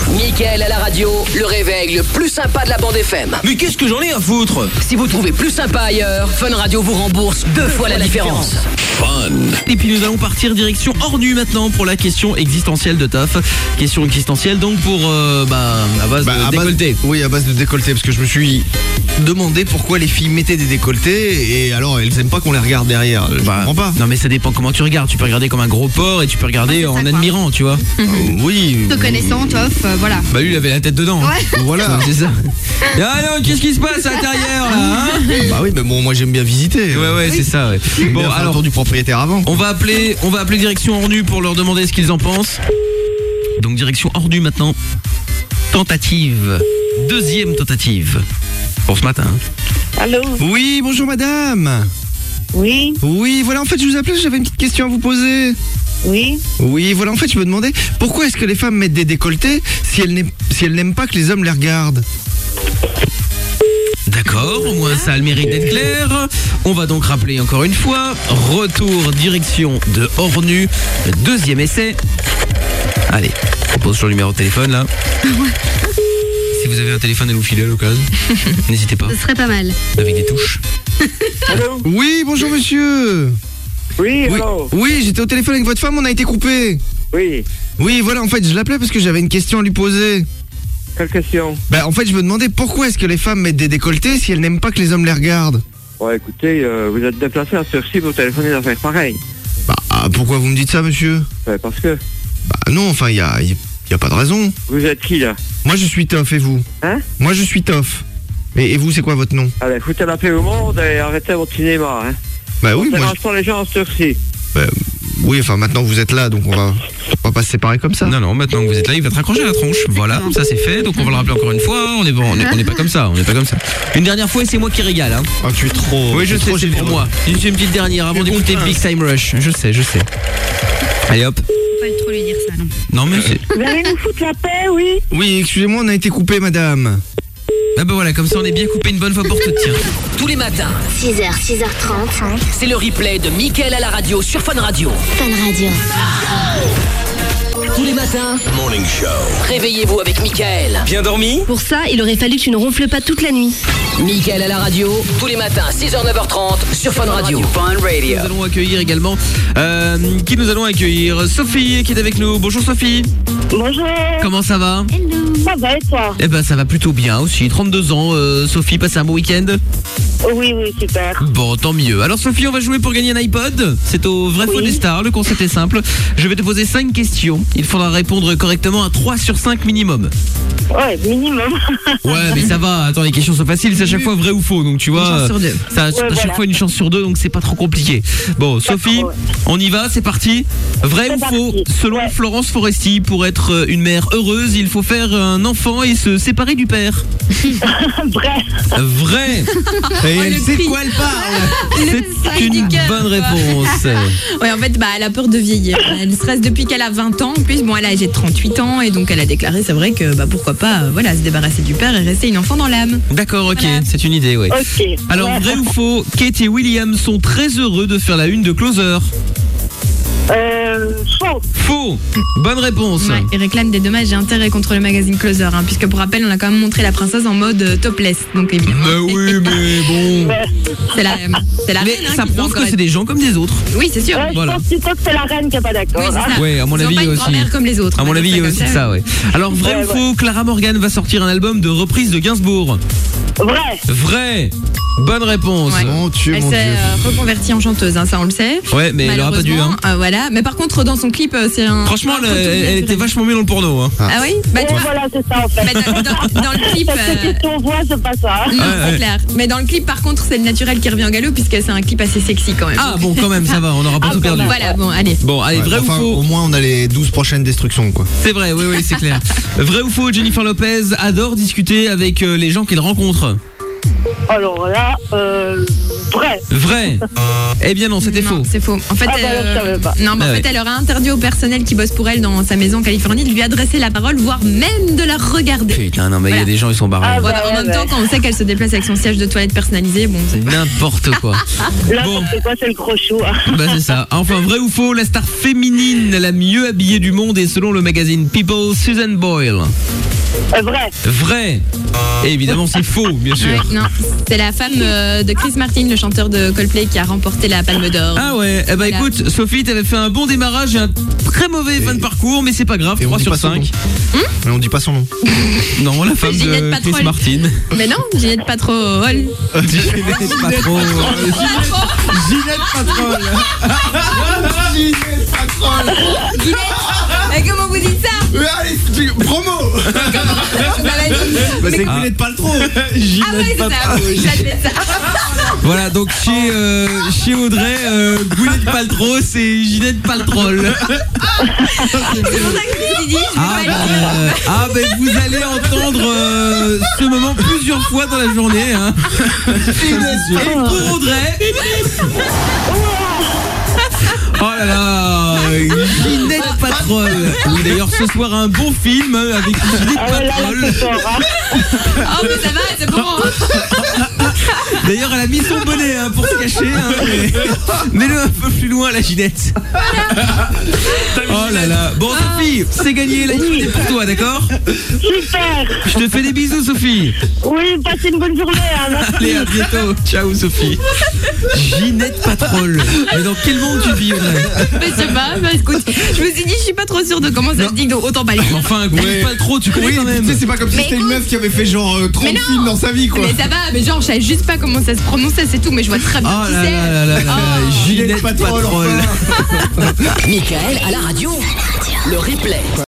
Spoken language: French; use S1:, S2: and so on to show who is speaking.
S1: Mickaël à la radio, le réveil le plus sympa de la bande FM.
S2: Mais qu'est-ce que j'en ai à foutre?
S1: Si vous trouvez plus sympa ailleurs, Fun Radio vous rembourse 2 fois la différence.
S2: Fun. Et puis nous allons partir direction Ornu maintenant pour la question existentielle de Toff. Question existentielle donc pour à base de décolleté.
S3: Oui, à base de décolleté, parce que je me suis demandé pourquoi les filles mettaient des décolletés et alors elles aiment pas qu'on les regarde derrière. Je comprends pas.
S2: Non mais ça dépend comment tu regardes. Tu peux regarder comme un gros porc et tu peux regarder en admirant, tu vois.
S3: Oui.
S4: Te connaissant, Toff, voilà.
S2: Bah lui il avait la tête dedans.
S4: Ouais.
S3: Voilà.
S2: C'est ça. Alors qu'est-ce qui se passe à l'intérieur là, hein?
S3: Bah oui, mais bon, moi j'aime bien visiter.
S2: Ouais, c'est ça. Ouais.
S3: Bon, alors du propriétaire avant.
S2: On va appeler direction Ornu pour leur demander ce qu'ils en pensent. Donc direction Ornu maintenant. Tentative. Deuxième tentative. Pour ce matin.
S5: Allô?
S3: Oui, bonjour madame.
S5: Oui,
S3: Oui, voilà, en fait je vous appelais, j'avais une petite question à vous poser.
S5: oui.
S3: Oui, voilà, en fait je me demandais pourquoi est-ce que les femmes mettent des décolletés si elles n'aiment pas que les hommes les regardent.
S2: D'accord, au moins ça a le mérite d'être clair. On va donc rappeler encore une fois. Retour direction de Ornu. Le deuxième essai. Allez, on pose sur le numéro de téléphone là. Si vous avez un téléphone à nous filer à l'occasion, n'hésitez pas.
S4: Ce serait pas mal.
S2: Avec des touches.
S5: Allô?
S3: Oui, bonjour monsieur.
S5: Oui,
S3: Oui,
S5: allô?
S3: oui, j'étais au téléphone avec votre femme, on a été coupé.
S5: Oui.
S3: Oui, voilà, en fait je l'appelais parce que j'avais une question à lui poser.
S5: Quelle question?
S3: Bah en fait je me demandais pourquoi est-ce que les femmes mettent des décolletés si elles n'aiment pas que les hommes les regardent.
S5: Ouais, écoutez, vous êtes déplacé à Surcy pour téléphoner d'affaires pareilles.
S3: Bah pourquoi vous me dites ça monsieur?
S5: Ouais, parce que
S3: Bah non, enfin y a pas de raison.
S5: vous êtes qui, là?
S3: Moi je suis Toff et vous?
S5: Hein?
S3: Moi je suis Toff. Et vous c'est quoi votre nom?
S5: Allez, foutez la paix au monde et arrêtez votre cinéma, hein.
S3: Bah oui,
S5: On
S3: moi
S5: dérange pas les gens à Surcy.
S3: oui, enfin maintenant vous êtes là donc on va pas se séparer comme ça.
S2: Non, maintenant que vous êtes là, il va te raccrocher la tronche. Voilà, ça c'est fait. Donc on va le rappeler encore une fois. On n'est pas comme ça. Une dernière fois et c'est moi qui régale. Hein.
S3: Oh, tu es trop.
S2: Oui, je sais, c'est pour moi. Une petite dernière avant d'écouter Big Time Rush. Je sais. Allez hop.
S4: Faut pas trop lui dire ça, non.
S2: Non mais c'est...
S5: Vous allez nous foutre la paix, oui?
S3: Oui, excusez-moi, on a été coupé madame.
S2: Ah bah voilà, comme ça on est bien coupé une bonne fois pour toutes, tiens.
S1: Tous les matins,
S6: 6h, 6h30.
S1: c'est le replay de Mickaël à la radio sur Fun Radio.
S6: Fun Radio.
S1: Tous les matins,
S2: Morning Show.
S1: réveillez-vous avec Mickaël.
S2: Bien dormi?
S6: Pour ça, il aurait fallu que tu ne ronfles pas toute la nuit.
S1: Mickaël à la radio, tous les matins, 6h, 9h30 sur Fun Radio.
S2: Nous allons accueillir également Sophie qui est avec nous. Bonjour Sophie.
S5: Bonjour.
S2: Comment ça va?
S5: Ça va et toi?
S2: Eh ben ça va plutôt bien aussi. 32 ans, Sophie, passez un bon week-end.
S5: Oui, super.
S2: Bon, tant mieux. Alors Sophie, on va jouer pour gagner un iPod. C'est au vrai faux des stars. Le concept est simple. Je vais te poser 5 questions. Il faudra répondre correctement à 3 sur 5 minimum.
S5: Ouais, minimum.
S2: Ouais, mais ça va. Attends, les questions sont faciles. C'est à chaque fois vrai ou faux. Donc tu vois,
S4: Une chance sur deux.
S2: ça à chaque
S5: voilà.
S2: fois une chance sur 2. Donc c'est pas trop compliqué. Bon, Sophie,
S5: ouais.
S2: on y va. C'est parti. Vrai
S5: C'est
S2: ou faux?
S5: parti.
S2: Selon
S5: Ouais.
S2: Florence Foresti, pour être une mère heureuse, il faut faire un enfant et se séparer du père.
S5: Vrai.
S2: Vrai. Et elle
S4: le
S2: sait de
S4: cri.
S2: quoi elle parle. C'est
S4: du
S2: une
S4: cœur.
S2: bonne réponse.
S4: Ouais, en fait, elle a peur de vieillir. Elle stresse depuis qu'elle a 20 ans. En plus, bon, elle a âgé de 38 ans et donc elle a déclaré, c'est vrai que pourquoi pas, se débarrasser du père et rester une enfant dans l'âme.
S2: D'accord, ok,
S4: Voilà.
S2: c'est une idée, ouais.
S5: Ok.
S2: Alors,
S5: Ouais.
S2: vrai ou faux, Kate et William sont très heureux de faire la une de Closer.
S5: Faux.
S2: Faux. Bonne réponse.
S4: Ouais, et réclame des dommages et intérêts contre le magazine Closer, hein, puisque pour rappel, on a quand même montré la princesse en mode topless. Donc évidemment,
S2: Mais oui, mais bon.
S4: c'est la reine.
S2: Mais
S4: hein,
S2: ça
S4: qui peut
S2: prouve
S4: encore
S2: que c'est des gens comme des autres.
S4: être- Oui, c'est sûr.
S5: Ouais,
S2: Voilà.
S5: je pense plutôt que c'est la reine qui est pas d'accord.
S4: Oui, c'est ça.
S2: Ouais, à mon
S4: Ils ont
S2: avis
S4: pas une
S2: aussi.
S4: grand-mère comme les autres.
S2: À
S4: on
S2: mon
S4: va
S2: avis, il y a
S4: dire
S2: aussi
S4: comme
S2: ça, ouais. Alors, vrai
S5: Ouais,
S2: ou faux, Clara Morgan va sortir un album de reprise de Gainsbourg.
S5: Vrai.
S2: Vrai. Bonne réponse.
S4: Ouais.
S3: Mon Dieu,
S4: Elle
S3: mon
S4: s'est
S3: Dieu.
S4: reconvertie en chanteuse, hein, ça on le sait.
S2: Ouais, mais elle aura pas dû, hein.
S4: Malheureusement, voilà. Mais par contre, dans son clip, c'est un.
S2: Franchement,
S4: un photo
S2: elle était
S4: naturelle.
S2: vachement mieux dans le porno, hein.
S4: Ah oui bah, tu
S5: Ouais,
S4: vois,
S5: voilà, c'est ça en fait.
S4: bah, dans le clip.
S5: Parce que ton voix, c'est pas ça.
S4: Non,
S2: Ouais,
S4: c'est
S2: ouais.
S4: clair. Mais dans le clip, par contre, c'est le naturel qui revient au galop, puisque c'est un clip assez sexy quand même.
S2: Ah bon, quand même, ça va, on n'aura pas tout perdu.
S4: Voilà, bon, allez.
S2: Bon, allez,
S3: Ouais,
S2: vrai
S3: enfin,
S2: ou
S3: au
S2: faux?
S3: moins on a les 12 prochaines destructions quoi.
S2: C'est vrai, oui, c'est clair. Vrai ou faux, Jennifer Lopez adore discuter avec les gens qu'il rencontre.
S7: Alors là, vrai.
S2: Vrai. Eh bien non, c'était
S4: Non,
S2: faux.
S4: c'est faux. En fait,
S7: je savais pas.
S4: non, mais
S2: Ah
S4: en
S2: ouais.
S4: fait, elle aurait interdit au personnel qui bosse pour elle dans sa maison en Californie de lui adresser la parole, voire même de la regarder.
S2: Putain, non, mais il y a
S4: Voilà.
S2: des gens, ils sont barrés.
S7: Ah,
S4: Voilà, en
S7: ouais,
S4: même temps,
S7: ouais.
S4: quand on sait qu'elle se déplace avec son siège de toilette personnalisé, bon, c'est...
S2: N'importe quoi.
S7: Là,
S2: Bon.
S7: c'est quoi, c'est le gros chou.
S2: Bah c'est ça. Enfin, vrai ou faux, la star féminine la mieux habillée du monde est selon le magazine People, Susan Boyle.
S7: Vrai.
S2: Vrai. Et évidemment, c'est faux, bien sûr.
S4: Ouais, non, c'est la femme de Chris Martin, le chanteur de Coldplay, qui a remporté la Palme d'Or.
S2: Ah ouais, eh bah
S4: Voilà.
S2: écoute, Sophie, t'avais fait un bon démarrage et un très mauvais fin de parcours, mais c'est pas grave,
S3: Et on
S2: 3
S3: dit
S2: sur
S3: pas son
S2: 5.
S3: nom. Mais on dit pas son nom.
S2: Non, la femme
S4: Ginette
S2: de
S4: Patrol.
S2: Chris Martin.
S4: Mais non, Ginette pas trop.
S2: Ginette pas trop.
S3: Ginette Patrol. Ginette Patrol.
S4: Mais comment vous dites ça?
S3: Allez, promo.
S4: Bah, vas-y.
S3: Bah, c'est
S2: Ah.
S3: Gwyneth Paltrow.
S4: Ah ouais, c'est ça, j'admets ça.
S2: Voilà, donc chez Audrey, Gwyneth Paltrow, c'est Ginette Paltrol.
S4: C'est pour ça que je me suis dit, je vais pas le dire.
S2: Ben vous allez entendre ce moment plusieurs fois dans la journée. Hein. Et pour Audrey. Oh là là, Ginette Patrol. Oui, d'ailleurs, ce soir, un bon film avec Ginette
S7: Ah ouais, là,
S2: Patrol.
S7: c'est fort, hein.
S4: Oh, mais ça va, c'est bon.
S2: D'ailleurs, elle a mis son bonnet hein, pour se cacher. Hein, mais mets-le un peu plus loin, la Ginette. Oh là là. Bon, Sophie, c'est gagné. La Ginette est pour toi, d'accord?
S7: Super.
S2: Je te fais des bisous, Sophie.
S7: Oui, passez une bonne journée. Hein.
S2: Allez, à bientôt. Ciao, Sophie. Ginette Patrol. Mais dans quel monde tu vis, Audrey?
S4: Mais je sais pas, bah écoute, je me suis dit, je suis pas trop sûre de comment ça se dit, donc autant pas le dire.
S2: Enfin, Gwyneth Paltrow, tu connais
S3: Oui,
S2: quand même.
S3: tu sais, c'est pas comme si
S4: Mais
S3: c'était une
S4: écoute-
S3: meuf qui avait fait genre 30
S4: Mais non.
S3: films dans sa vie, quoi.
S4: Mais ça va, mais genre, je savais juste pas comment ça se prononçait, c'est tout, mais je vois très bien
S2: Oh
S4: qui
S2: là
S4: c'est.
S2: là là là là.
S4: Oh.
S2: Ginette Patrol.
S3: enfin.
S1: Michael à la radio. Le replay.